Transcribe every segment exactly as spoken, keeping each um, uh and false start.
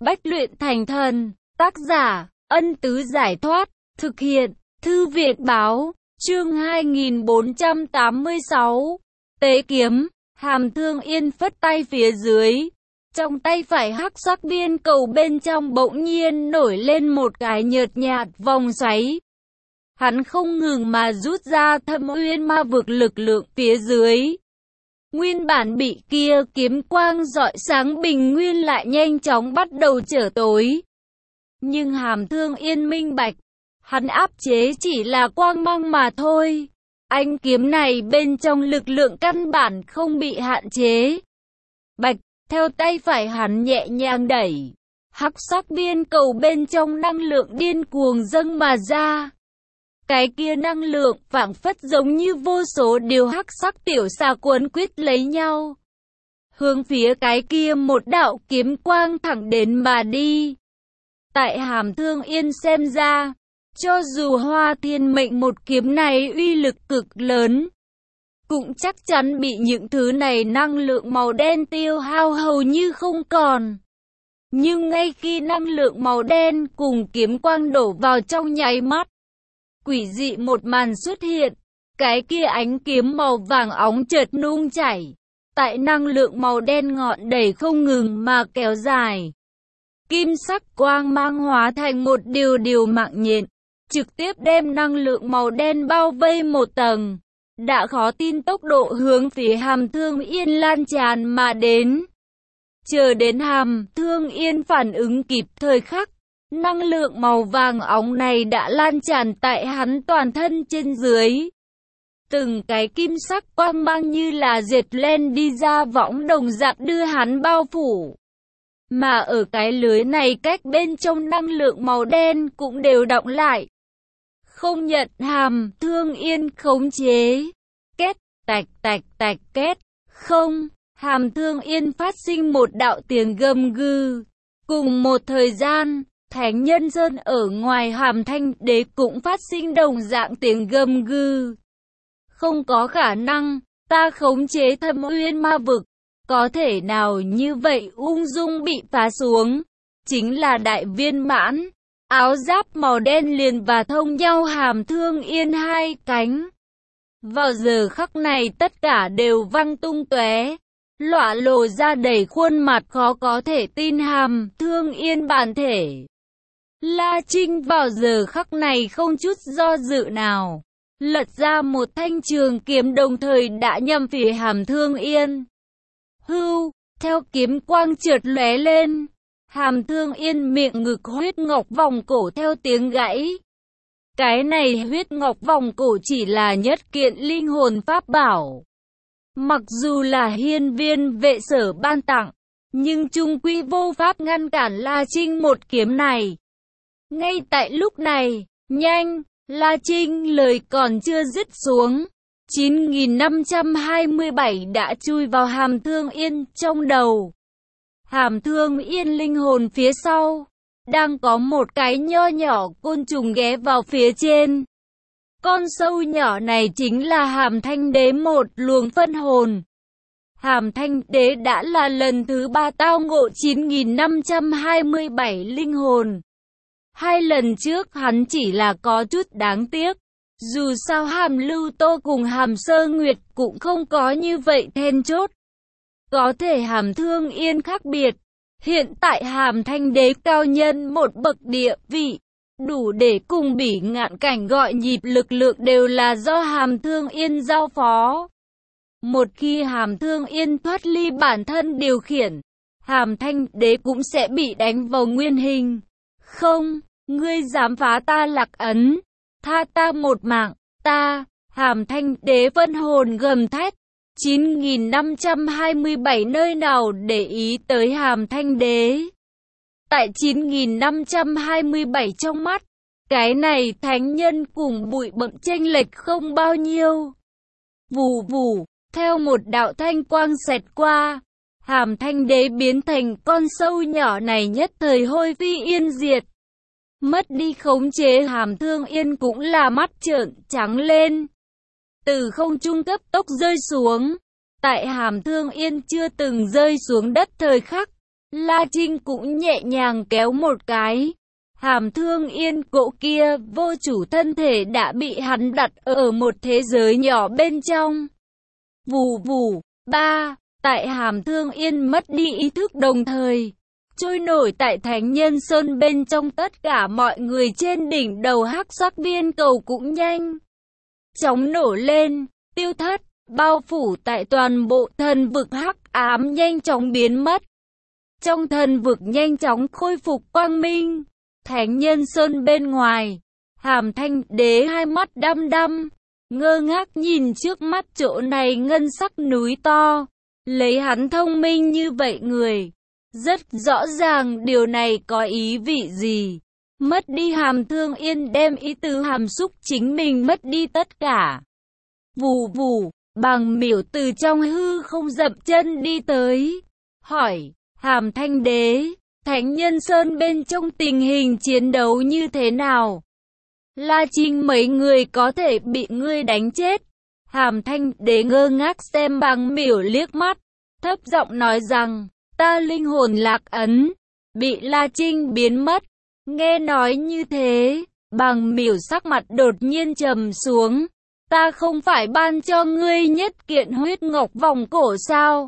Bách luyện thành thần, tác giả, Ân Tứ Giải Thoát, thực hiện, Thư Việt Báo, chương hai nghìn bốn trăm tám mươi sáu, Tế Kiếm, Hàm Thương Yên phất tay phía dưới. Trong tay phải hắc sắc biên cầu bên trong bỗng nhiên nổi lên một cái nhợt nhạt vòng xoáy. Hắn không ngừng mà rút ra Thâm Uyên Ma Vực lực lượng phía dưới. Nguyên bản bị kia kiếm quang rọi sáng bình nguyên lại nhanh chóng bắt đầu trở tối. Nhưng Hàm Thương Yên minh bạch, hắn áp chế chỉ là quang mang mà thôi. Ánh kiếm này bên trong lực lượng căn bản không bị hạn chế. Bạch, theo tay phải hắn nhẹ nhàng đẩy, hắc sắc biên cầu bên trong năng lượng điên cuồng dâng mà ra. Cái kia năng lượng phảng phất giống như vô số điều hắc sắc tiểu xà cuốn quýt lấy nhau, hướng phía cái kia một đạo kiếm quang thẳng đến mà đi. Tại Hàm Thương Yên xem ra, cho dù Hoa Thiên Mệnh một kiếm này uy lực cực lớn, cũng chắc chắn bị những thứ này năng lượng màu đen tiêu hao hầu như không còn. Nhưng ngay khi năng lượng màu đen cùng kiếm quang đổ vào trong nháy mắt, quỷ dị một màn xuất hiện. Cái kia ánh kiếm màu vàng óng chợt nung chảy, tại năng lượng màu đen ngọn đầy không ngừng mà kéo dài. Kim sắc quang mang hóa thành một điều điều mạng nhện, trực tiếp đem năng lượng màu đen bao vây một tầng. Đã khó tin tốc độ hướng phía Hàm Thương Yên lan tràn mà đến. Chờ đến Hàm Thương Yên phản ứng kịp thời khắc, năng lượng màu vàng óng này đã lan tràn tại hắn toàn thân trên dưới. Từng cái kim sắc quang mang như là dệt lên đi ra võng đồng dạng đưa hắn bao phủ. Mà ở cái lưới này cách bên trong năng lượng màu đen cũng đều đọng lại. Không nhận Hàm Thương Yên khống chế. Két, tạch tạch tạch két. Không, Hàm Thương Yên phát sinh một đạo tiếng gầm gừ. Cùng một thời gian, Thánh Nhân Sơn ở ngoài Hàm Thanh Đế cũng phát sinh đồng dạng tiếng gầm gừ. Không có khả năng, ta khống chế Thâm Uyên Ma Vực, có thể nào như vậy ung dung bị phá xuống. Chính là đại viên mãn, áo giáp màu đen liền và thông nhau Hàm Thương Yên hai cánh. Vào giờ khắc này tất cả đều văng tung tóe, lọa lộ ra đầy khuôn mặt khó có thể tin Hàm Thương Yên bản thể. La Trinh vào giờ khắc này không chút do dự nào, lật ra một thanh trường kiếm đồng thời đã nhắm phía Hàm Thương Yên. Hưu, theo kiếm quang chợt lóe lên, Hàm Thương Yên miệng ngực huyết ngọc vòng cổ theo tiếng gãy. Cái này huyết ngọc vòng cổ chỉ là nhất kiện linh hồn pháp bảo. Mặc dù là hiên viên vệ sở ban tặng, nhưng chung quy vô pháp ngăn cản La Trinh một kiếm này. Ngay tại lúc này, nhanh, La Trinh lời còn chưa dứt xuống, chín nghìn năm trăm hai mươi bảy đã chui vào Hàm Thương Yên trong đầu. Hàm Thương Yên linh hồn phía sau, đang có một cái nho nhỏ côn trùng ghé vào phía trên. Con sâu nhỏ này chính là Hàm Thanh Đế một luồng phân hồn. Hàm Thanh Đế đã là lần thứ ba tao ngộ chín nghìn năm trăm hai mươi bảy linh hồn. Hai lần trước hắn chỉ là có chút đáng tiếc. Dù sao Hàm Lưu Tô cùng Hàm Sơ Nguyệt cũng không có như vậy then chốt. Có thể Hàm Thương Yên khác biệt. Hiện tại Hàm Thanh Đế cao nhân một bậc địa vị, đủ để cùng Bỉ Ngạn Cảnh gọi nhịp lực lượng đều là do Hàm Thương Yên giao phó. Một khi Hàm Thương Yên thoát ly bản thân điều khiển, Hàm Thanh Đế cũng sẽ bị đánh vào nguyên hình. Không, ngươi dám phá ta lạc ấn, tha ta một mạng, ta, Hàm Thanh Đế vân hồn gầm thét. chín nghìn năm trăm hai mươi bảy nơi nào để ý tới Hàm Thanh Đế. Tại chín nghìn năm trăm hai mươi bảy trong mắt, cái này thánh nhân cùng bụi bặm chênh lệch không bao nhiêu. Vù vù, theo một đạo thanh quang xẹt qua, Hàm Thanh Đế biến thành con sâu nhỏ này nhất thời hôi phi yên diệt. Mất đi khống chế Hàm Thương Yên cũng là mắt trợn trắng lên. Từ không trung cấp tốc rơi xuống. Tại Hàm Thương Yên chưa từng rơi xuống đất thời khắc, La Trinh cũng nhẹ nhàng kéo một cái. Hàm Thương Yên cỗ kia, vô chủ thân thể đã bị hắn đặt ở một thế giới nhỏ bên trong. Vù vù, ba, tại Hàm Thương Yên mất đi ý thức đồng thời, trôi nổi tại Thánh Nhân Sơn bên trong tất cả mọi người trên đỉnh đầu hắc sắc biên cầu cũng nhanh chóng nổ lên, tiêu thất, bao phủ tại toàn bộ thần vực hắc ám nhanh chóng biến mất. Trong thần vực nhanh chóng khôi phục quang minh. Thánh Nhân Sơn bên ngoài, Hàm Thanh Đế hai mắt đăm đăm, ngơ ngác nhìn trước mắt chỗ này ngân sắc núi to. Lấy hắn thông minh như vậy người, rất rõ ràng điều này có ý vị gì. Mất đi Hàm Thương Yên đem ý tứ hàm xúc chính mình mất đi tất cả. Vù vù, Bàng Miểu từ trong hư không dậm chân đi tới, hỏi, Hàm Thanh Đế, Thánh Nhân Sơn bên trong tình hình chiến đấu như thế nào? La Trinh mấy người có thể bị ngươi đánh chết. Hàm Thanh Đế ngơ ngác xem Bàng Miểu liếc mắt, thấp giọng nói rằng, ta linh hồn lạc ấn, bị La Trinh biến mất. Nghe nói như thế, Bàng Miểu sắc mặt đột nhiên trầm xuống. Ta không phải ban cho ngươi nhất kiện huyết ngọc vòng cổ sao?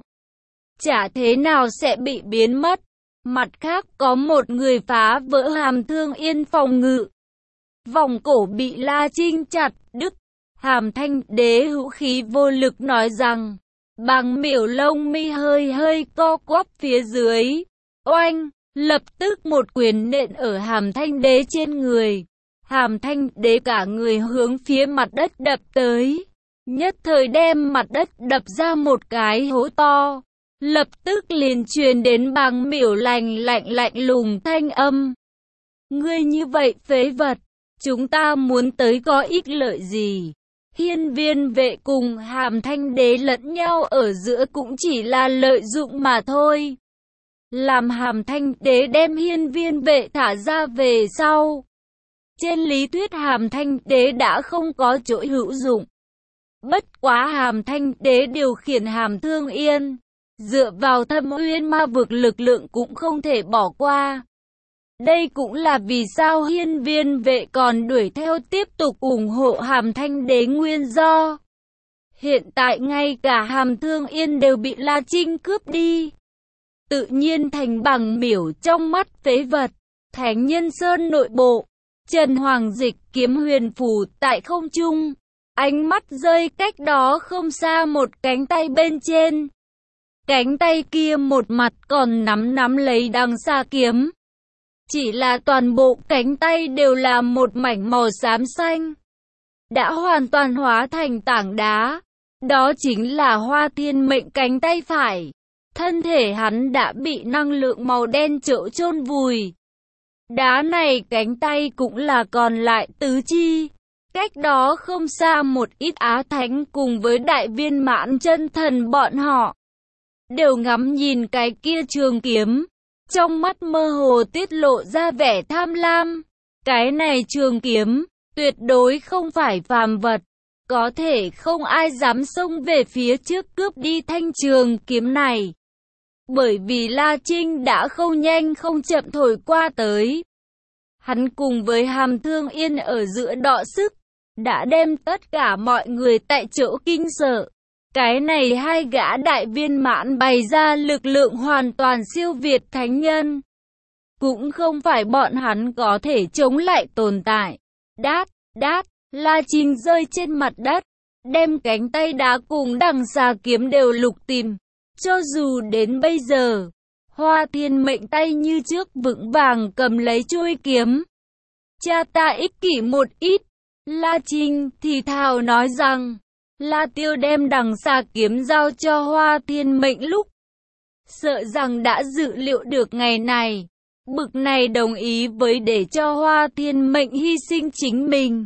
Chả thế nào sẽ bị biến mất. Mặt khác có một người phá vỡ Hàm Thương Yên phòng ngự. Vòng cổ bị La Trinh chặt đứt. Hàm Thanh Đế hữu khí vô lực nói rằng, Bàng Miểu lông mi hơi hơi co quắp phía dưới. Oanh, lập tức một quyền nện ở Hàm Thanh Đế trên người. Hàm Thanh Đế cả người hướng phía mặt đất đập tới. Nhất thời đem mặt đất đập ra một cái hố to. Lập tức liền truyền đến Bàng Miểu lạnh lạnh lạnh lùng thanh âm. Ngươi như vậy phế vật, chúng ta muốn tới có ích lợi gì? Hiên Viên Vệ cùng Hàm Thanh Đế lẫn nhau ở giữa cũng chỉ là lợi dụng mà thôi. Làm Hàm Thanh Đế đem Hiên Viên Vệ thả ra về sau, trên lý thuyết Hàm Thanh Đế đã không có chỗ hữu dụng. Bất quá Hàm Thanh Đế điều khiển Hàm Thương Yên, dựa vào Thâm Uyên Ma vực lực lượng cũng không thể bỏ qua. Đây cũng là vì sao Hiên Viên Vệ còn đuổi theo tiếp tục ủng hộ Hàm Thanh Đế nguyên do. Hiện tại ngay cả Hàm Thương Yên đều bị La Trinh cướp đi, tự nhiên thành Bàng Miểu trong mắt phế vật. Thánh Nhân Sơn nội bộ, Trần Hoàng Dịch kiếm huyền phù tại không trung, ánh mắt rơi cách đó không xa một cánh tay bên trên. Cánh tay kia một mặt còn nắm nắm lấy đằng xa kiếm. Chỉ là toàn bộ cánh tay đều là một mảnh màu xám xanh, đã hoàn toàn hóa thành tảng đá. Đó chính là Hoa Thiên Mệnh cánh tay phải. Thân thể hắn đã bị năng lượng màu đen chỗ chôn vùi. Đá này cánh tay cũng là còn lại tứ chi. Cách đó không xa một ít Á Thánh cùng với đại viên mãn chân thần bọn họ đều ngắm nhìn cái kia trường kiếm, trong mắt mơ hồ tiết lộ ra vẻ tham lam. Cái này trường kiếm, tuyệt đối không phải phàm vật, có thể không ai dám xông về phía trước cướp đi thanh trường kiếm này. Bởi vì La Trinh đã không nhanh không chậm thổi qua tới. Hắn cùng với Hàm Thương Yên ở giữa đọ sức, đã đem tất cả mọi người tại chỗ kinh sợ. Cái này hai gã đại viên mãn bày ra lực lượng hoàn toàn siêu việt thánh nhân, cũng không phải bọn hắn có thể chống lại tồn tại. Đát, đát, La Trinh rơi trên mặt đất, đem cánh tay đá cùng đằng xà kiếm đều lục tìm. Cho dù đến bây giờ, Hoa Thiên Mệnh tay như trước vững vàng cầm lấy chuôi kiếm. Cha ta ích kỷ một ít. La Trinh thì thào nói rằng, La Tiêu đem đằng xà kiếm giao cho Hoa Thiên Mệnh lúc, sợ rằng đã dự liệu được ngày này. Bực này đồng ý với để cho Hoa Thiên Mệnh hy sinh chính mình.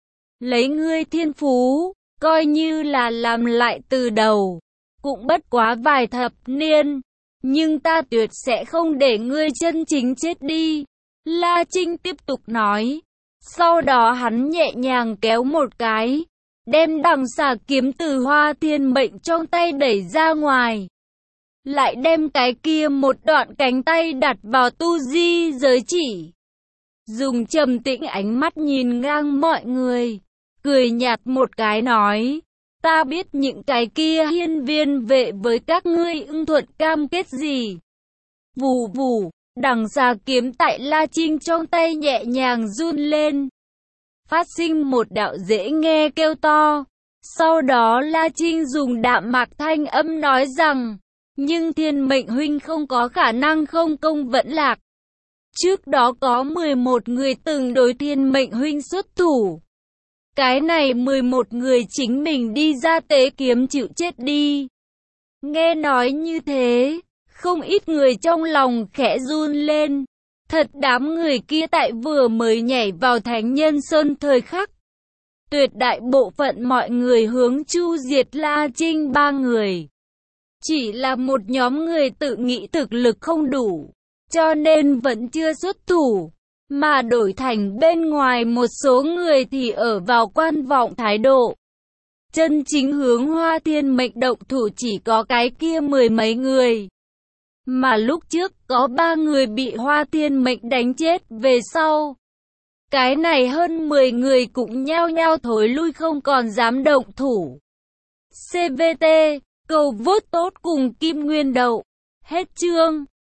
Lấy ngươi thiên phú, coi như là làm lại từ đầu, cũng bất quá vài thập niên, nhưng ta tuyệt sẽ không để ngươi chân chính chết đi. La Trinh tiếp tục nói. Sau đó hắn nhẹ nhàng kéo một cái, đem đằng xà kiếm từ Hoa Thiên Mệnh trong tay đẩy ra ngoài. lại đem cái kia một đoạn cánh tay đặt vào tu di giới chỉ. Dùng trầm tĩnh ánh mắt nhìn ngang mọi người, cười nhạt một cái nói, ta biết những cái kia hiên viên vệ với các ngươi ưng thuận cam kết gì. Vù vù, đằng xà kiếm tại La Trinh trong tay nhẹ nhàng run lên. Phát sinh một đạo dễ nghe kêu to. Sau đó La Trinh dùng đạm mạc thanh âm nói rằng, nhưng Thiên Mệnh huynh không có khả năng không công vẫn lạc. Trước đó có mười một người từng đối Thiên Mệnh huynh xuất thủ. Cái này mười một người chính mình đi ra tế kiếm chịu chết đi. Nghe nói như thế, không ít người trong lòng khẽ run lên. Thật đám người kia tại vừa mới nhảy vào Thánh Nhân Sơn thời khắc. Tuyệt đại bộ phận mọi người hướng chu diệt La Trinh ba người. Chỉ là một nhóm người tự nghĩ thực lực không đủ, cho nên vẫn chưa xuất thủ. Mà đổi thành bên ngoài một số người thì ở vào quan vọng thái độ. Chân chính hướng Hoa Thiên Mệnh động thủ chỉ có cái kia mười mấy người. Mà lúc trước có ba người bị Hoa Thiên Mệnh đánh chết về sau. Cái này hơn mười người cũng nhao nhao thối lui không còn dám động thủ. xê vê tê, cầu vote tốt cùng Kim Nguyên Đậu. Hết chương.